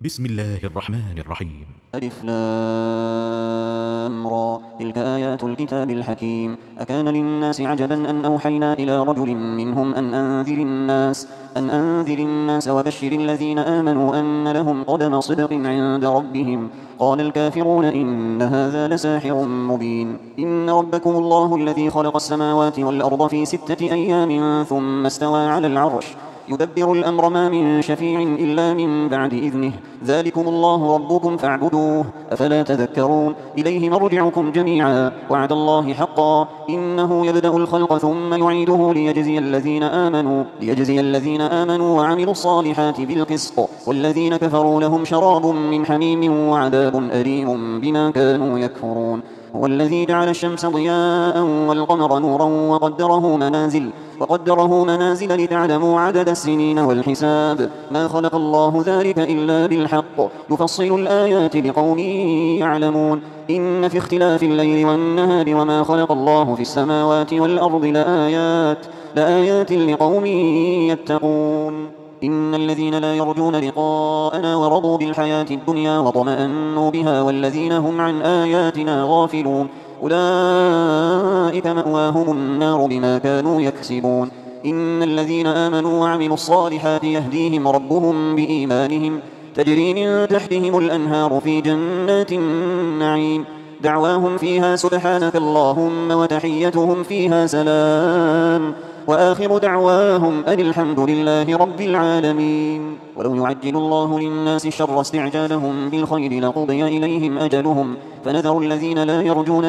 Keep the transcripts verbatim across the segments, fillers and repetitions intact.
بسم الله الرحمن الرحيم. ألف لام را تلك آيات الكتاب الحكيم. أكان للناس عجبا أن أوحينا إلى رجل منهم أن أنذر الناس أن أنذر الناس وبشر الذين آمنوا أن لهم قدم صدق عند ربهم. قال الكافرون إن هذا لساحر مبين. إن ربكم الله الذي خلق السماوات والأرض في ستة أيام ثم استوى على العرش يدبر الأمر ما من شفيع إلا من بعد إذنه. ذلكم الله ربكم فاعبدوه أفلا تذكرون. إليه مرجعكم جميعا وعد الله حقا إنه يبدأ الخلق ثم يعيده ليجزي الذين آمنوا ليجزي الذين آمنوا وعملوا الصالحات بالقسط والذين كفروا لهم شراب من حميم وعذاب أليم بما كانوا يكفرون. هو الذي جعل الشمس ضياء والقمر نورا وقدره منازل وقدره منازل لتعلموا عدد السنين والحساب. ما خلق الله ذلك إلا بالحق يفصل الآيات لقوم يعلمون. إن في اختلاف الليل والنهار وما خلق الله في السماوات والأرض لآيات لآيات لقوم يتقون. إن الذين لا يرجون لقاءنا ورضوا بالحياة الدنيا وطمأنوا بها والذين هم عن آياتنا غافلون أولئك مأواهم النار بما كانوا يكسبون. إن الذين آمنوا وعملوا الصالحات يهديهم ربهم بإيمانهم تجري من تحتهم الأنهار في جنات النعيم. دعواهم فيها سبحانك اللهم وتحيتهم فيها سلام وآخر دعواهم أن الحمد لله رب العالمين. ولو يعجل الله للناس شر استعجالهم بالخير لقضي إليهم أجلهم فنذر الذين لا يرجون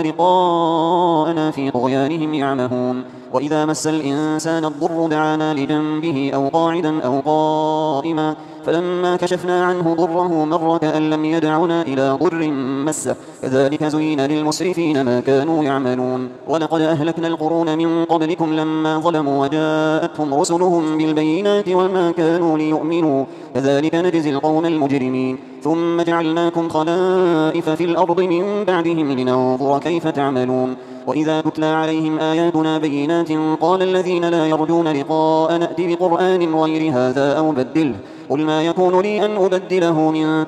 لقاءنا في طغيانهم يعمهون. وإذا مس الإنسان الضر دعانا لجنبه أو قاعدا أو قائما فلما كشفنا عنه ضره مر كأن لم يدعنا إلى ضر مسه كذلك زين للمسرفين ما كانوا يعملون. ولقد أهلكنا القرون من قبلكم لما ظلموا وجاءتهم رسلهم بالبينات وما كانوا ليؤمنوا كذلك نجزي القوم المجرمين. ثم جعلناكم خلائف في الأرض من بعدهم لننظر كيف تعملون. وإذا تتلى عليهم آياتنا بينات قال الذين لا يرجون لقاء نأت بقرآن غير هذا أو بدله قل ما يكون لي أن أبدله من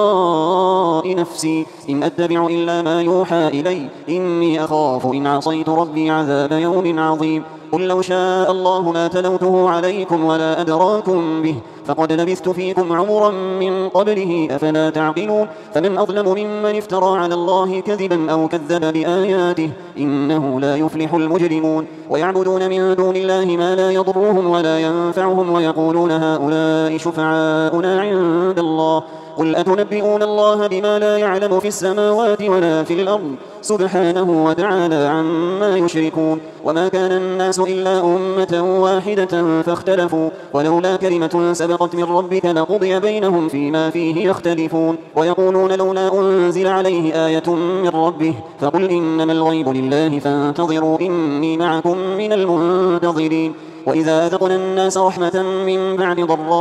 تلقاء نفسي إن أتبع إلا ما يوحى إلي إني أخاف إن عصيت ربي عذاب يوم عظيم. قل لو شاء الله ما تلوته عليكم ولا أدراكم به فقد لبثت فيكم عمرا من قبله أفلا تعقلون. فمن أظلم ممن افترى على الله كذبا أو كذب بآياته إنه لا يفلح المجرمون. ويعبدون من دون الله ما لا يضرهم ولا ينفعهم ويقولون هؤلاء شفعاؤنا عند الله قل أتنبئون الله بما لا يعلم في السماوات ولا في الأرض سبحانه وتعالى عما يشركون. وما كان الناس إلا أمة واحدة فاختلفوا ولولا كلمة سبقت من ربك لقضي بينهم فيما فيه يختلفون. ويقولون لولا أنزل عليه آية من ربه فقل إنما الغيب لله فانتظروا إني معكم من المنتظرين. وإذا أذقنا الناس رحمة من بعد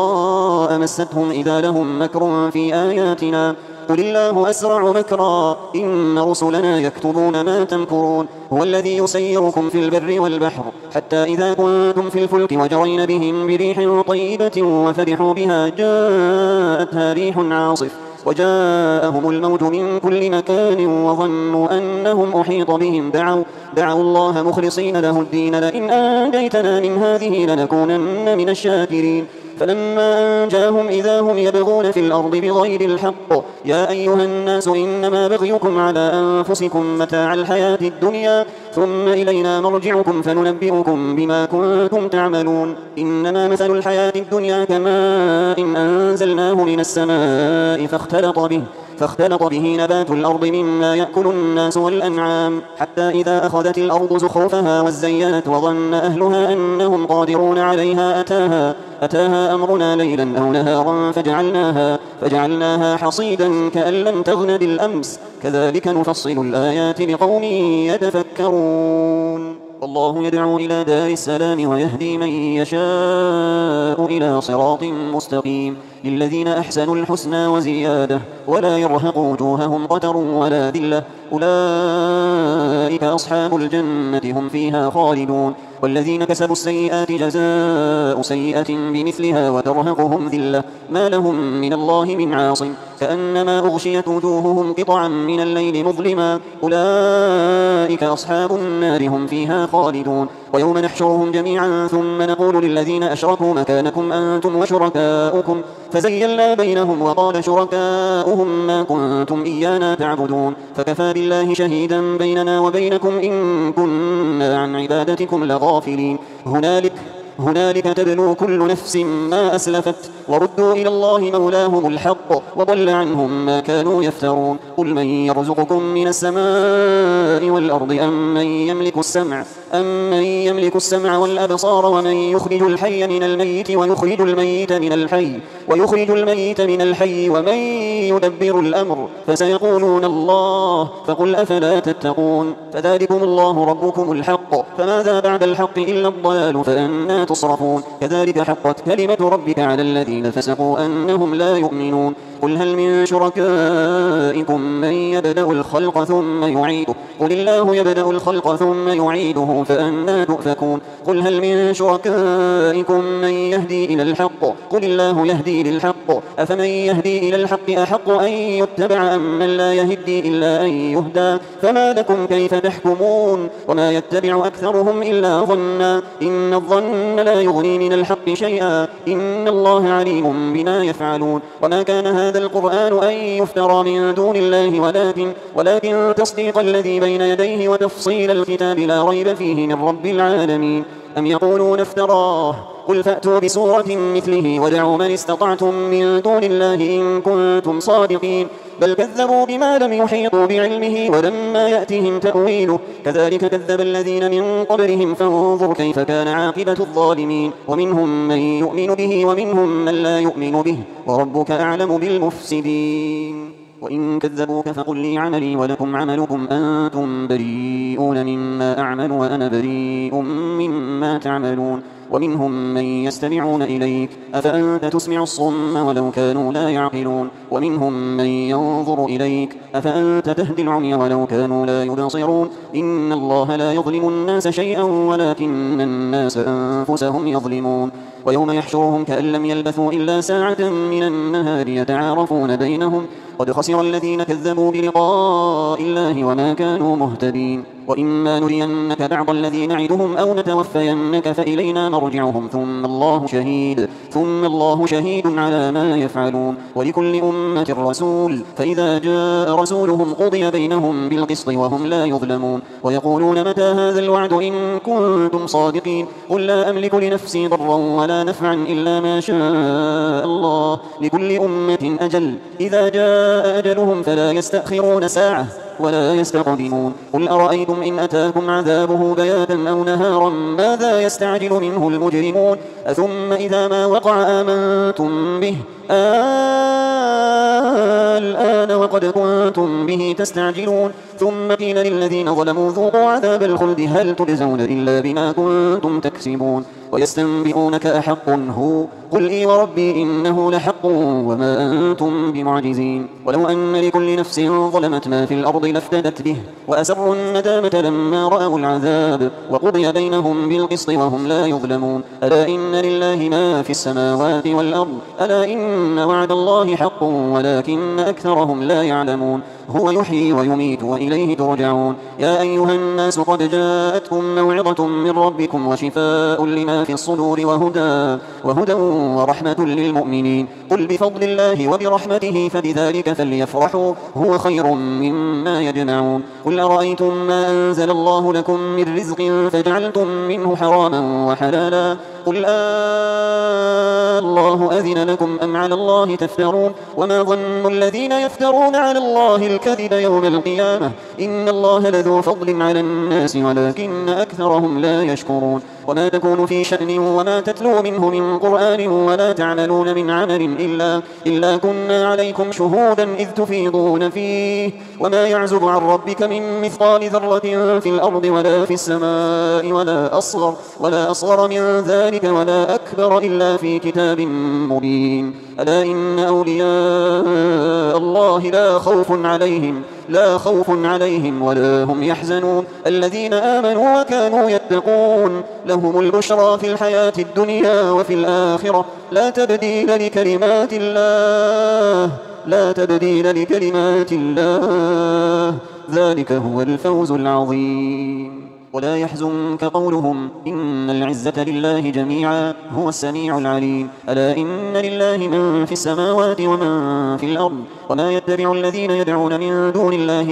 ضراء مستهم إذا لهم مكر في آياتنا قل الله أسرع مكرا إن رسلنا يكتبون ما تمكرون. هو الذي يسيركم في البر والبحر حتى إذا كنتم في الفلك وجرين بهم بريح طيبة وفرحوا بها جاءتها ريح عاصف وجاءهم الموج من كل مكان وظنوا أنهم أحيط بهم دعوا, دعوا الله مخلصين له الدين لئن أنجيتنا من هذه لنكونن من الشاكرين. فلما أنجاهم إذا هم يبغون في الأرض بغير الحق يا أيها الناس إنما بغيكم على أنفسكم متاع الحياة الدنيا ثم إلينا مرجعكم فننبئكم بما كنتم تعملون. إنما مثل الحياة الدنيا كماء إن أنزلناه من السماء فاختلط به فاختلط به نبات الأرض مما يأكل الناس والأنعام حتى إذا أخذت الأرض زخرفها وزينت وظن أهلها أنهم قادرون عليها أتاها, أتاها أمرنا ليلا أو نهارا فجعلناها, فجعلناها حصيدا كأن لم تغن بالأمس كذلك نفصل الآيات لقوم يتفكرون. والله يدعو إلى دار السلام ويهدي من يشاء إلى صراط مستقيم. للذين أحسنوا الحسنى وزيادة ولا يرهق وجوههم قتر ولا ذلة أولئك أصحاب الجنة هم فيها خالدون والذين كسبوا السيئات جزاء سيئة بمثلها وترهقهم ذلة ما لهم من الله من عاصم كأنما أغشيت وجوههم قطعا من الليل مظلما أولئك أصحاب النار هم فيها خالدون ويوم نحشرهم جميعا ثم نقول للذين أشركوا مكانكم أنتم وشركاؤكم فزيلنا بينهم وقال شركاؤهم ما كنتم إيانا تعبدون فكفى بالله شهيدا بيننا وبينكم إن كنا عن عبادتكم لغافلين هنالك هنالك تبلو كل نفس ما أسلفت وردوا إلى الله مولاهم الحق وضل عنهم ما كانوا يفترون قل من يرزقكم من السماء والأرض أم من يملك السمع أم من يملك السمع والأبصار ومن يخرج الحي من الميت ويخرج الميت من الحي ويخرج الميت من الحي ومن يدبر الأمر فسيقولون الله فقل أفلا تتقون فذلكم الله ربكم الحق فماذا بعد الحق إلا الضلال فأنا تصرفون كذلك حقت كلمة ربك على الذين فسقوا أنهم لا يؤمنون قل هل من شركائكم من يبدأ الخلق ثم يعيده قل الله يبدأ الخلق ثم يعيده فأنا تؤفكون قل هل من شركائكم من يهدي إلى الحق قل الله يهدي للحق أفمن يهدي إلى الحق أحق أن يتبع أم من لا يهدي إلا أن يهدى فما لكم كيف تحكمون وما يتبع أكثرهم إلا ظنا إن الظن لا يغني من الحق شيئا إن الله عليم بما يفعلون وما كان هذا القرآن أن يفترى من دون الله ولكن, ولكن تصديق الذي بين يديه وتفصيل الكتاب لا ريب فيه من رب العالمين أم يقولون افتراه قل فأتوا بسورة مثله ودعوا من استطعتم من دون الله إن كنتم صادقين بل كذبوا بما لم يحيطوا بعلمه ولما يأتهم تأويله كذلك كذب الذين من قبلهم فانظر كيف كان عاقبة الظالمين ومنهم من يؤمن به ومنهم من لا يؤمن به وربك أعلم بالمفسدين وإن كذبوك فقل لي عملي ولكم عملكم أنتم بريئون مما أعمل وأنا بريء مما تعملون ومنهم من يستمعون إليك أفأنت تسمع الصم ولو كانوا لا يعقلون ومنهم من ينظر إليك أفأنت تهدي العمي ولو كانوا لا يبصرون إن الله لا يظلم الناس شيئا ولكن الناس أنفسهم يظلمون ويوم يحشرهم كأن لم يلبثوا إلا ساعة من النهار يتعارفون بينهم قد خسر الذين كذبوا بلقاء الله وما كانوا مهتدين وإما نرينك بعض الذي نعدهم أو نتوفينك فإلينا مرجعهم ثم الله شهيد ثم الله شهيد على ما يفعلون ولكل أمة رسول فإذا جاء رسولهم قضي بينهم بالقسط وهم لا يظلمون ويقولون متى هذا الوعد إن كنتم صادقين قل لا أملك لنفسي ضرا ولا نفعا إلا ما شاء الله لكل أمة أجل إذا جاء أجلهم فلا يستأخرون ساعة ولا يستقدمون قل أرأيتم إن أتاكم عذابه بياتا أو نهارا ماذا يستعجل منه المجرمون أثم إذا ما وقع آمنتم به الآن وقد كنتم به تستعجلون ثم قيل للذين ظلموا ذوقوا عذاب الخلد هل تجزون إلا بما كنتم تكسبون ويستنبئونك أحق هو قل إي وربي إنه لحق وما أنتم بمعجزين ولو أن لكل نفس ظلمت ما في الأرض لافتدت به وأسروا الندامة لما رأوا العذاب وقضي بينهم بالقسط وهم لا يظلمون ألا إن لله ما في السماوات والأرض ألا إن وعد الله حق ولكن أكثرهم لا يعلمون هو يحيي ويميت وإليه ترجعون يا أيها الناس قد جاءتكم موعظة من ربكم وشفاء لما في الصدور وهدى, وهدى ورحمة للمؤمنين قل بفضل الله وبرحمته فبذلك فليفرحوا هو خير مما يجمعون قل أرأيتم ما أنزل الله لكم من رزق فجعلتم منه حراما وحلالا قل آه الله أذن لكم أم على الله تفترون وما ظن الذين يفترون على الله الكذب يوم القيامة إن الله لذو فضل على الناس ولكن أكثرهم لا يشكرون وما تكون في شأن وما تتلو منه من قرآن ولا تعملون من عمل إلا, إلا كنا عليكم شهودا إذ تفيضون فيه وما يعزب عن ربك من مثقال ذرة في الأرض ولا في السماء ولا أصغر, ولا أصغر من ذلك ولا أكبر إلا في كتاب مبين ألا إن أولياء أولياء الله لا خوف عليهم لا خوف عليهم ولا هم يحزنون الذين آمنوا وكانوا يتقون لهم البشرى في الحياة الدنيا وفي الآخرة لا تبديل لكلمات الله لا تبديل لكلمات الله ذلك هو الفوز العظيم. ولا يحزنك قولهم إن العزة لله جميعا هو السميع العليم ألا إن لله من في السماوات ومن في الأرض وما يتبع الذين يدعون من دون الله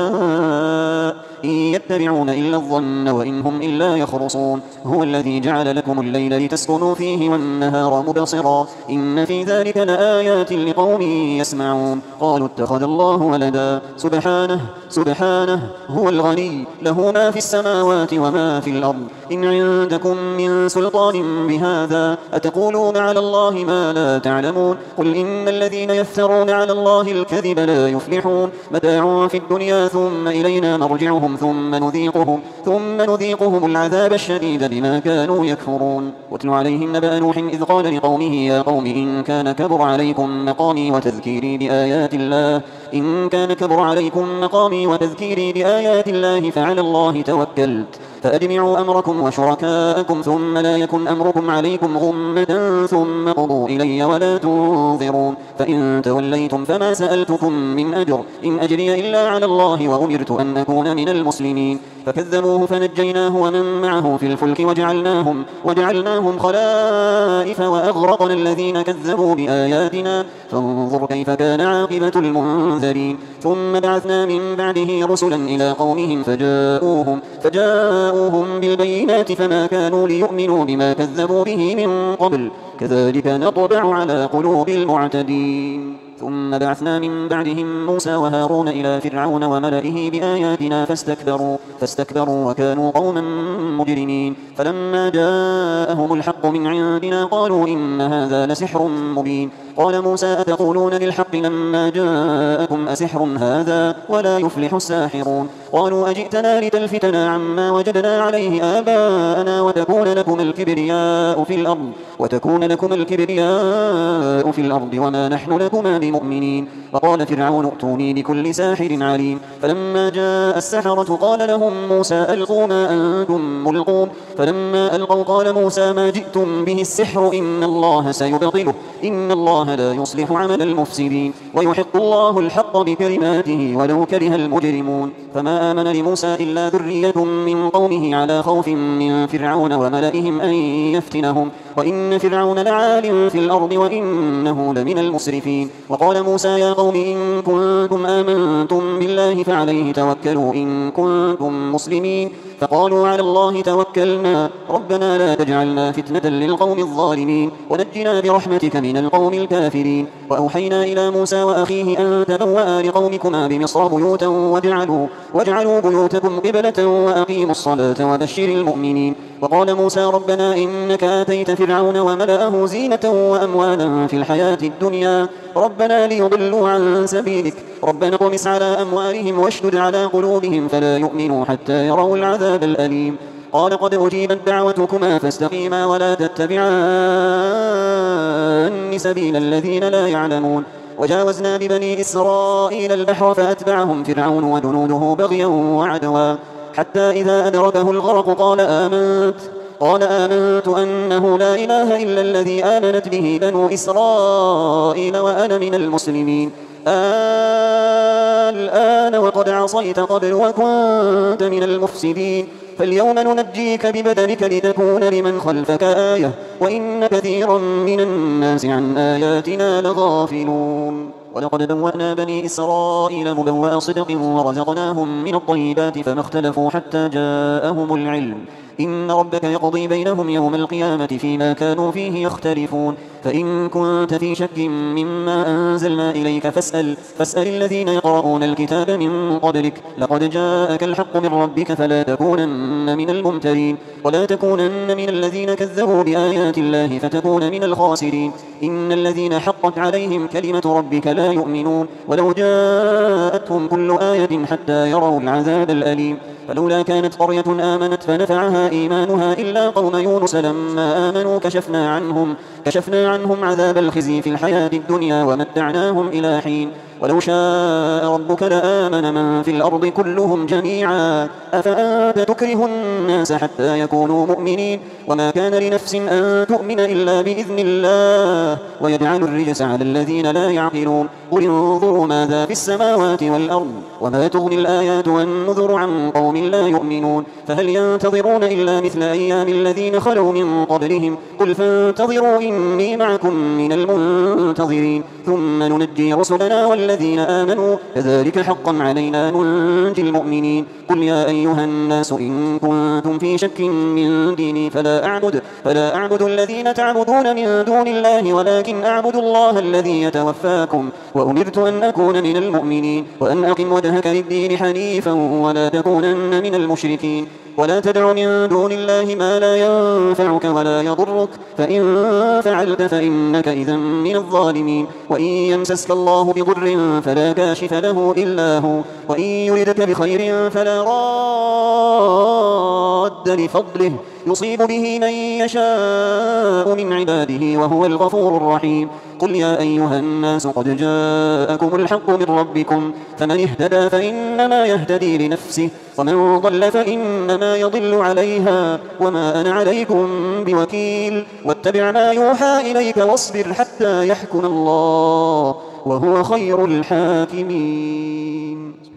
شركاء إن يتبعون إلا الظن وإن هم إلا يخرصون هو الذي جعل لكم الليل لتسكنوا فيه والنهار مبصرا إن في ذلك لآيات لقوم يسمعون قالوا اتخذ الله ولدا سبحانه سبحانه هو الغني له ما في السماوات وما في الأرض إن عندكم من سلطان بهذا أتقولون على الله ما لا تعلمون قل إن الذين يفترون على الله الكذب لا يفلحون متاع في الدنيا ثم إلينا مرجعهم ثم نذيقهم ثم نذيقهم العذاب الشديد بما كانوا يكفرون. واتل عليهم نبأ نوح إذ قال لقومه يا قوم إن كان كبر عليكم مقامي وتذكيري بآيات الله إن كان كبر عليكم مقامي وتذكيري بآيات الله فعلى الله توكلت فأجمعوا أمركم وشركاءكم ثم لا يكن أمركم عليكم غمة ثم قضوا إلي ولا تنظرون فإن توليتم فما سألتكم من أجر إن أجري إلا على الله وأمرت أن أكون من المسلمين فكذبوه فنجيناه ومن معه في الفلك وجعلناهم, وجعلناهم خلائف وأغرقنا الذين كذبوا بآياتنا فانظر كيف كان عاقبة المنذرين. ثم بعثنا من بعده رسلا إلى قومهم فجاءوهم, فجاءوهم بالبينات فما كانوا ليؤمنوا بما كذبوا به من قبل كذلك نطبع على قلوب المعتدين. ثم بعثنا من بعدهم موسى وهارون إلى فرعون وملئه بآياتنا فاستكبروا, فاستكبروا وكانوا قوما مجرمين فلما جاءهم الحق من عندنا قالوا إن هذا لسحر مبين قال موسى أتقولون للحق لما جاءكم أسحر هذا ولا يفلح الساحرون قالوا أجئتنا لتلفتنا عما وجدنا عليه آباءنا وتكون لكم الكبرياء في الأرض وتكون لكم الكبرياء في الأرض وما نحن لكما بمؤمنين وقال فرعون ائتوني بكل ساحر عليم فلما جاء السحرة قال لهم موسى ألقوا ما أنتم ملقون فلما ألقوا قال موسى ما جئتم به السحر إن الله سيبطله إن الله لا يصلح عمل المفسدين ويحق الله الحق بكلماته ولو كره المجرمون. فما آمن لموسى إلا ذرية من قومه على خوف من فرعون وملئهم أن يفتنهم وإن فرعون لعال في الأرض وإنه لمن المسرفين. وقال موسى يا قوم إن كنتم آمنتم بالله فعليه توكلوا إن كنتم مسلمين فقالوا على الله توكلنا ربنا لا تجعلنا فتنة للقوم الظالمين ونجنا برحمتك من القوم الكافرين. وأوحينا إلى موسى وأخيه أن تبوأ لقومكما بمصر بيوتا واجعلوا, واجعلوا بيوتكم قبلة وأقيموا الصلاة وبشر المؤمنين. وقال موسى ربنا إنك آتيت فرعون وملأه زينة وأموالا في الحياة الدنيا ربنا ليضلوا عن سبيلك ربنا اطمس على أموالهم واشدد على قلوبهم فلا يؤمنوا حتى يروا العذاب الأليم. قال قد أجيبت دعوتكما فاستقيما ولا تتبعان سبيل الذين لا يعلمون. وجاوزنا ببني إسرائيل البحر فأتبعهم فرعون وجنوده بغيا وعدوا حتى إذا أدركه الغرق قال آمنت قال آمنت أنه لا إله إلا الذي آمنت به بنو إسرائيل وأنا من المسلمين الآن وقد عصيت قبل وكنت من المفسدين فاليوم ننجيك ببدنك لتكون لمن خلفك آية وإن كثيرا من الناس عن آياتنا لغافلون. ولقد بوأنا بني إسرائيل مبوأ صدق ورزقناهم من الطيبات فما اختلفوا حتى جاءهم العلم إن ربك يقضي بينهم يوم القيامة فيما كانوا فيه يختلفون. فإن كنت في شك مما أنزلنا إليك فاسأل, فاسأل الذين يقرؤون الكتاب من قبلك لقد جاءك الحق من ربك فلا تكونن من الممترين ولا تكونن من الذين كذبوا بآيات الله فتكون من الخاسرين. إن الذين حقت عليهم كلمة ربك لا يؤمنون ولو جاءتهم كل آية حتى يروا العذاب الأليم. فلولا كانت قرية آمنت فنفعها إيمانها إلا قوم يونس لما آمنوا كشفنا عنهم, كشفنا عنهم عذاب الخزي في الحياة الدنيا ومتعناهم إلى حين ولو شاء ربك لآمن من في الأرض كلهم جميعا أفأنت تكره الناس حتى يكونوا مؤمنين وما كان لنفس أن تؤمن إلا بإذن الله ويجعل الرجس على الذين لا يعقلون قل انظروا ماذا في السماوات والأرض وما تغني الآيات والنذر عن قوم لا يؤمنون فهل ينتظرون إلا مثل أيام الذين خلوا من قبلهم قل فانتظروا إني معكم من المنتظرين ثم ننجي رسلنا والذين آمنوا كذلك حقا علينا ننجي المؤمنين قل يا أيها الناس إن كنتم في شك من ديني فلا أعبد, فلا أعبد الذين تعبدون من دون الله ولكن أعبد الله الذي يتوفاكم وأمرت أن أكون من المؤمنين وأن أقم وجهك للدين حنيفا ولا تكونن من المشركين ولا تدع من دون الله ما لا ينفعك ولا يضرك فإن فعلت فإنك إذا من الظالمين وإن يمسسك الله بضر فلا كاشف له إلا هو وإن يردك بخير فلا راد لفضله يصيب به من يشاء من عباده وهو الغفور الرحيم قل يا أيها الناس قد جاءكم الحق من ربكم فمن اهتدى فإنما يهتدي لنفسه ومن ضل فإنما يضل عليها وما أنا عليكم بوكيل واتبع ما يوحى إليك واصبر حتى يحكم الله وهو خير الحاكمين.